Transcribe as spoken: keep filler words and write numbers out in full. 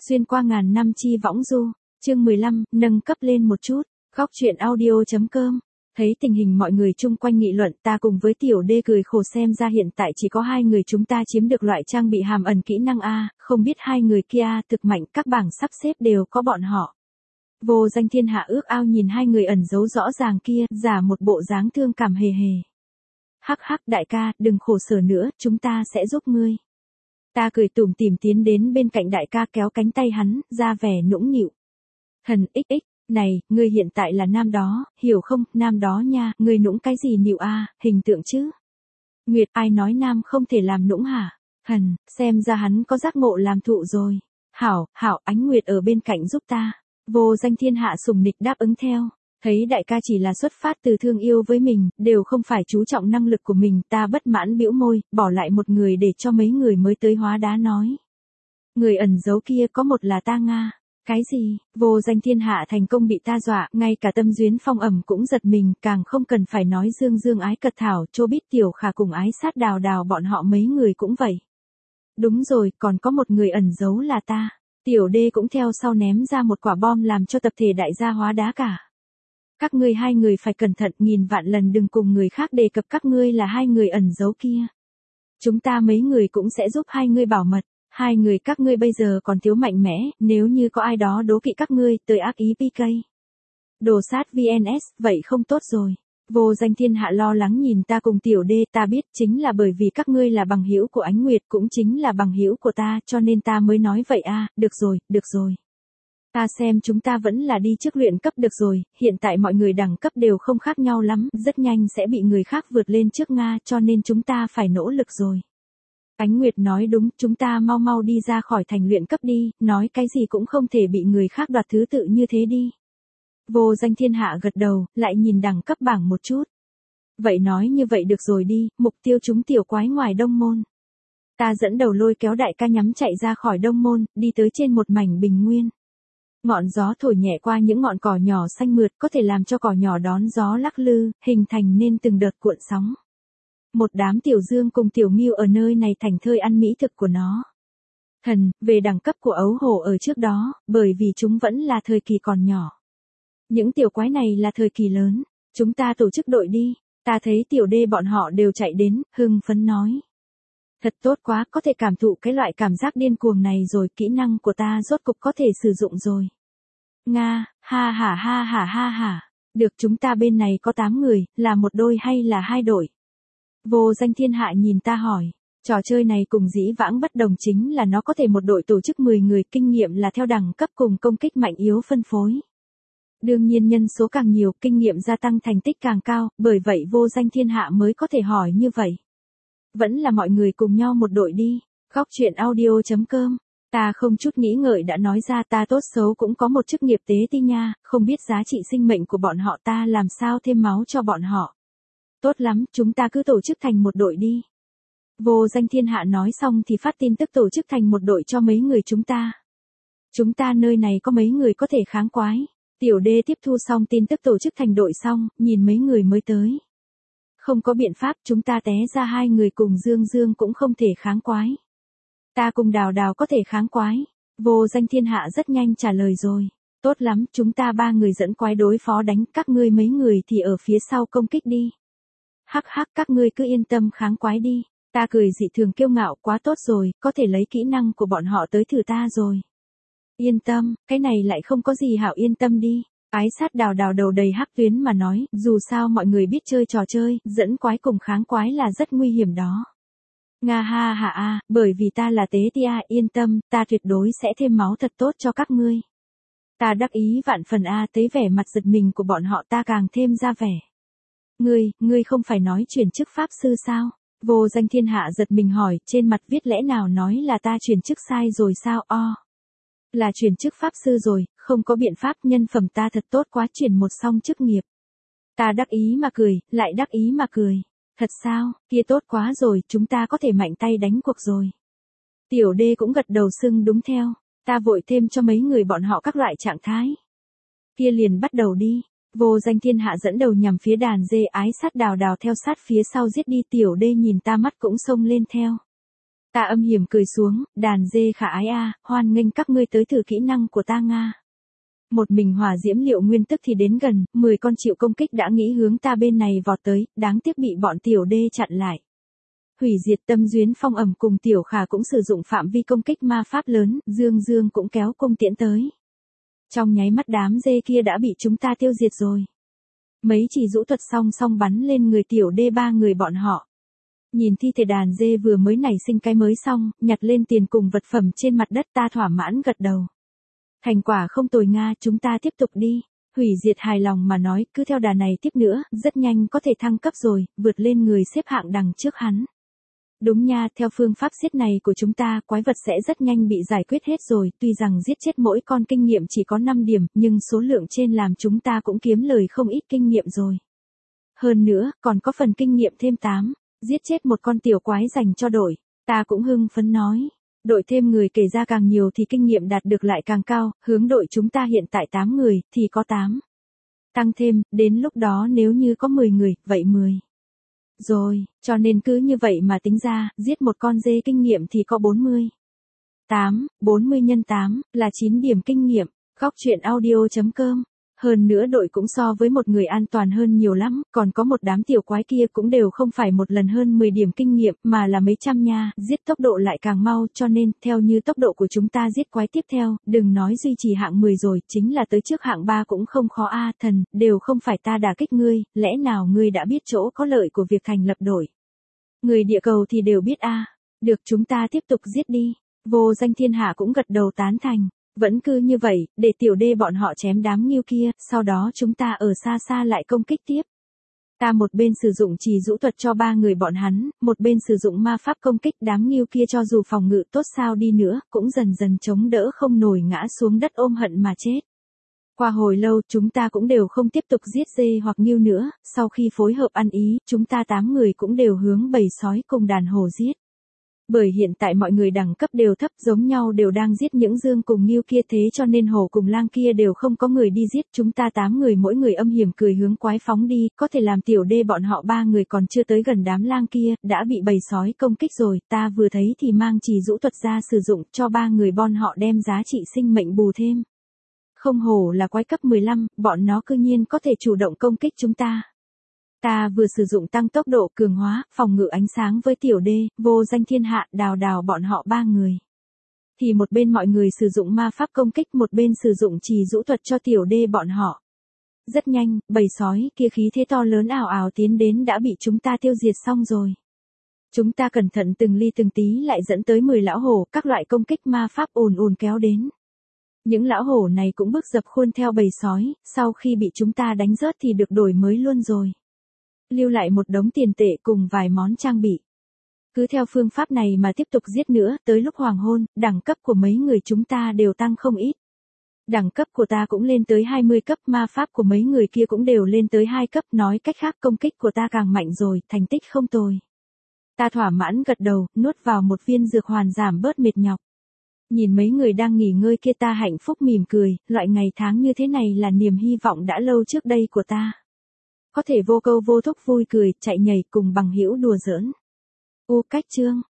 Xuyên qua ngàn năm chi võng du, chương mười lăm, nâng cấp lên một chút, góc truyện audio.com. Thấy tình hình mọi người chung quanh nghị luận, ta cùng với tiểu đê cười khổ, xem ra hiện tại chỉ có hai người chúng ta chiếm được loại trang bị hàm ẩn kỹ năng A, không biết hai người kia thực mạnh, các bảng sắp xếp đều có bọn họ. Vô Danh Thiên Hạ ước ao nhìn hai người ẩn giấu rõ ràng kia, giả một bộ dáng thương cảm hề hề. Hắc hắc đại ca, đừng khổ sở nữa, chúng ta sẽ giúp ngươi. Ta cười tủm tỉm tiến đến bên cạnh đại ca, kéo cánh tay hắn, ra vẻ nũng nịu. Thần ích ích, này, ngươi hiện tại là nam đó, hiểu không, nam đó nha, ngươi nũng cái gì nịu a, hình tượng chứ. Nguyệt, ai nói nam không thể làm nũng hả? Thần, xem ra hắn có giác ngộ làm thụ rồi. Hảo, hảo, Ánh Nguyệt ở bên cạnh giúp ta. Vô Danh Thiên Hạ sùng nịch đáp ứng theo. Thấy đại ca chỉ là xuất phát từ thương yêu với mình, đều không phải chú trọng năng lực của mình, ta bất mãn bĩu môi, bỏ lại một người để cho mấy người mới tới hóa đá nói. Người ẩn giấu kia có một là ta Nga. Cái gì? Vô Danh Thiên Hạ thành công bị ta dọa, ngay cả Tâm Duyến Phong ẩm cũng giật mình, càng không cần phải nói Dương Dương Ái Cật Thảo, Chô Bít Tiểu Khả cùng Ái Sát Đào Đào, bọn họ mấy người cũng vậy. Đúng rồi, còn có một người ẩn giấu là ta. Tiểu đê cũng theo sau ném ra một quả bom làm cho tập thể đại gia hóa đá cả. Các ngươi hai người phải cẩn thận, nghìn vạn lần đừng cùng người khác đề cập các ngươi là hai người ẩn giấu kia. Chúng ta mấy người cũng sẽ giúp hai ngươi bảo mật. Hai người các ngươi bây giờ còn thiếu mạnh mẽ, nếu như có ai đó đố kỵ các ngươi, tới ác ý pê ca. Đồ sát vê en ét, vậy không tốt rồi. Vô Danh Thiên Hạ lo lắng nhìn ta cùng tiểu đê, ta biết chính là bởi vì các ngươi là bằng hữu của Ánh Nguyệt, cũng chính là bằng hữu của ta, cho nên ta mới nói vậy a. Được rồi, được rồi. Ta xem chúng ta vẫn là đi trước luyện cấp được rồi, hiện tại mọi người đẳng cấp đều không khác nhau lắm, rất nhanh sẽ bị người khác vượt lên trước Nga, cho nên chúng ta phải nỗ lực rồi. Ánh Nguyệt nói đúng, chúng ta mau mau đi ra khỏi thành luyện cấp đi, nói cái gì cũng không thể bị người khác đoạt thứ tự như thế đi. Vô Danh Thiên Hạ gật đầu, lại nhìn đẳng cấp bảng một chút. Vậy nói như vậy được rồi đi, mục tiêu chúng tiểu quái ngoài Đông Môn. Ta dẫn đầu lôi kéo đại ca nhắm chạy ra khỏi Đông Môn, đi tới trên một mảnh bình nguyên. Ngọn gió thổi nhẹ qua những ngọn cỏ nhỏ xanh mượt, có thể làm cho cỏ nhỏ đón gió lắc lư, hình thành nên từng đợt cuộn sóng. Một đám tiểu dương cùng tiểu ngưu ở nơi này thành thơi ăn mỹ thực của nó. Thần, về đẳng cấp của ấu hổ ở trước đó, bởi vì chúng vẫn là thời kỳ còn nhỏ. Những tiểu quái này là thời kỳ lớn, chúng ta tổ chức đội đi. Ta thấy tiểu đê bọn họ đều chạy đến, hưng phấn nói. Thật tốt quá, có thể cảm thụ cái loại cảm giác điên cuồng này rồi, kỹ năng của ta rốt cục có thể sử dụng rồi. Nga, ha ha ha ha ha ha. Được, chúng ta bên này có tám người, là một đôi hay là hai đội? Vô Danh Thiên Hạ nhìn ta hỏi, trò chơi này cùng dĩ vãng bất đồng chính là nó có thể một đội tổ chức mười người, kinh nghiệm là theo đẳng cấp cùng công kích mạnh yếu phân phối. Đương nhiên nhân số càng nhiều, kinh nghiệm gia tăng thành tích càng cao, bởi vậy Vô Danh Thiên Hạ mới có thể hỏi như vậy. Vẫn là mọi người cùng nhau một đội đi, góc truyện audio.com. Ta không chút nghĩ ngợi đã nói ra, ta tốt xấu cũng có một chức nghiệp tế ti nha, không biết giá trị sinh mệnh của bọn họ, ta làm sao thêm máu cho bọn họ. Tốt lắm, chúng ta cứ tổ chức thành một đội đi. Vô Danh Thiên Hạ nói xong thì phát tin tức tổ chức thành một đội cho mấy người chúng ta. Chúng ta nơi này có mấy người có thể kháng quái. Tiểu đê tiếp thu xong tin tức tổ chức thành đội xong, nhìn mấy người mới tới. Không có biện pháp, chúng ta té ra hai người cùng Dương Dương cũng không thể kháng quái. Ta cùng Đào Đào có thể kháng quái. Vô Danh Thiên Hạ rất nhanh trả lời rồi. Tốt lắm, chúng ta ba người dẫn quái đối phó đánh, các ngươi mấy người thì ở phía sau công kích đi. Hắc hắc, các ngươi cứ yên tâm kháng quái đi. Ta cười dị thường kiêu ngạo, quá tốt rồi, có thể lấy kỹ năng của bọn họ tới thử ta rồi. Yên tâm, cái này lại không có gì hảo yên tâm đi. Ái Sát Đào Đào đầu đầy hắc tuyến mà nói, dù sao mọi người biết chơi trò chơi, dẫn quái cùng kháng quái là rất nguy hiểm đó. Nga ha ha a, bởi vì ta là tế tia, yên tâm, ta tuyệt đối sẽ thêm máu thật tốt cho các ngươi. Ta đắc ý vạn phần a, thấy vẻ mặt giật mình của bọn họ ta càng thêm ra vẻ. Ngươi, ngươi không phải nói chuyển chức pháp sư sao? Vô Danh Thiên Hạ giật mình hỏi, trên mặt viết lẽ nào nói là ta chuyển chức sai rồi sao? O. Là chuyển chức pháp sư rồi, không có biện pháp, nhân phẩm ta thật tốt quá, chuyển một xong chức nghiệp. Ta đắc ý mà cười, lại đắc ý mà cười. Thật sao, kia tốt quá rồi, chúng ta có thể mạnh tay đánh cuộc rồi. Tiểu đê cũng gật đầu xưng đúng theo, ta vội thêm cho mấy người bọn họ các loại trạng thái. Kia liền bắt đầu đi. Vô Danh Thiên Hạ dẫn đầu nhằm phía đàn dê, Ái Sát Đào Đào theo sát phía sau giết đi, tiểu đê nhìn ta mắt cũng xông lên theo. Ta âm hiểm cười xuống, đàn dê khả ái a, hoan nghênh các ngươi tới thử kỹ năng của ta Nga. Một mình hỏa diễm liệu nguyên tức thì đến gần, mười con chịu công kích đã nghĩ hướng ta bên này vọt tới, đáng tiếc bị bọn tiểu đê chặn lại. Hủy diệt tâm duyến phong ẩm cùng tiểu khả cũng sử dụng phạm vi công kích ma pháp lớn, dương dương cũng kéo cung tiễn tới. Trong nháy mắt đám dê kia đã bị chúng ta tiêu diệt rồi. Mấy chỉ rũ thuật song song bắn lên người tiểu đê ba người bọn họ. Nhìn thi thể đàn dê vừa mới nảy sinh cái mới xong, nhặt lên tiền cùng vật phẩm trên mặt đất ta thỏa mãn gật đầu. Thành quả không tồi Nga, chúng ta tiếp tục đi. Hủy diệt hài lòng mà nói, cứ theo đà này tiếp nữa, rất nhanh có thể thăng cấp rồi, vượt lên người xếp hạng đằng trước hắn. Đúng nha, theo phương pháp giết này của chúng ta, quái vật sẽ rất nhanh bị giải quyết hết rồi, tuy rằng giết chết mỗi con kinh nghiệm chỉ có năm điểm, nhưng số lượng trên làm chúng ta cũng kiếm lời không ít kinh nghiệm rồi. Hơn nữa, còn có phần kinh nghiệm thêm tám, giết chết một con tiểu quái dành cho đội, ta cũng hưng phấn nói. Đội thêm người kể ra càng nhiều thì kinh nghiệm đạt được lại càng cao, hướng đội chúng ta hiện tại tám người, thì có tám. Tăng thêm, đến lúc đó nếu như có mười người, vậy mười. Rồi, cho nên cứ như vậy mà tính ra, giết một con dê kinh nghiệm thì có bốn mươi. tám, bốn mươi nhân tám, là chín điểm kinh nghiệm, góc truyện audio chấm com. Hơn nữa đội cũng so với một người an toàn hơn nhiều lắm, còn có một đám tiểu quái kia cũng đều không phải một lần hơn mười điểm kinh nghiệm, mà là mấy trăm nha, giết tốc độ lại càng mau, cho nên, theo như tốc độ của chúng ta giết quái tiếp theo, đừng nói duy trì hạng mười rồi, chính là tới trước hạng ba cũng không khó a thần, đều không phải ta đả kích ngươi, lẽ nào ngươi đã biết chỗ có lợi của việc thành lập đội. Người địa cầu thì đều biết a được chúng ta tiếp tục giết đi, vô danh thiên hạ cũng gật đầu tán thành. Vẫn cứ như vậy, để tiểu đê bọn họ chém đám nghiêu kia, sau đó chúng ta ở xa xa lại công kích tiếp. Ta một bên sử dụng trì rũ thuật cho ba người bọn hắn, một bên sử dụng ma pháp công kích đám nghiêu kia cho dù phòng ngự tốt sao đi nữa, cũng dần dần chống đỡ không nổi ngã xuống đất ôm hận mà chết. Qua hồi lâu, chúng ta cũng đều không tiếp tục giết dê hoặc nghiêu nữa, sau khi phối hợp ăn ý, chúng ta tám người cũng đều hướng bầy sói cùng đàn hổ giết. Bởi hiện tại mọi người đẳng cấp đều thấp giống nhau đều đang giết những dương cùng nghiêu kia thế cho nên hổ cùng lang kia đều không có người đi giết chúng ta tám người mỗi người âm hiểm cười hướng quái phóng đi, có thể làm tiểu đê bọn họ ba người còn chưa tới gần đám lang kia, đã bị bầy sói công kích rồi, ta vừa thấy thì mang trì rũ thuật ra sử dụng cho ba người bọn họ đem giá trị sinh mệnh bù thêm. Không hổ là quái cấp mười lăm, bọn nó cư nhiên có thể chủ động công kích chúng ta. Ta vừa sử dụng tăng tốc độ cường hóa, phòng ngự ánh sáng với tiểu đê, vô danh thiên hạ, đào đào bọn họ ba người. Thì một bên mọi người sử dụng ma pháp công kích, một bên sử dụng trì rũ thuật cho tiểu đê bọn họ. Rất nhanh, bầy sói kia khí thế to lớn ảo ảo tiến đến đã bị chúng ta tiêu diệt xong rồi. Chúng ta cẩn thận từng ly từng tí lại dẫn tới mười lão hổ, các loại công kích ma pháp ùn ùn kéo đến. Những lão hổ này cũng bước dập khuôn theo bầy sói, sau khi bị chúng ta đánh rớt thì được đổi mới luôn rồi. Lưu lại một đống tiền tệ cùng vài món trang bị. Cứ theo phương pháp này mà tiếp tục giết nữa, tới lúc hoàng hôn, đẳng cấp của mấy người chúng ta đều tăng không ít. Đẳng cấp của ta cũng lên tới hai mươi cấp, ma pháp của mấy người kia cũng đều lên tới hai cấp, nói cách khác công kích của ta càng mạnh rồi, thành tích không tồi. Ta thỏa mãn gật đầu, nuốt vào một viên dược hoàn giảm bớt mệt nhọc. Nhìn mấy người đang nghỉ ngơi kia ta hạnh phúc mỉm cười, loại ngày tháng như thế này là niềm hy vọng đã lâu trước đây của ta. Có thể vô câu vô thúc vui cười, chạy nhảy cùng bằng hữu đùa giỡn. U cách chương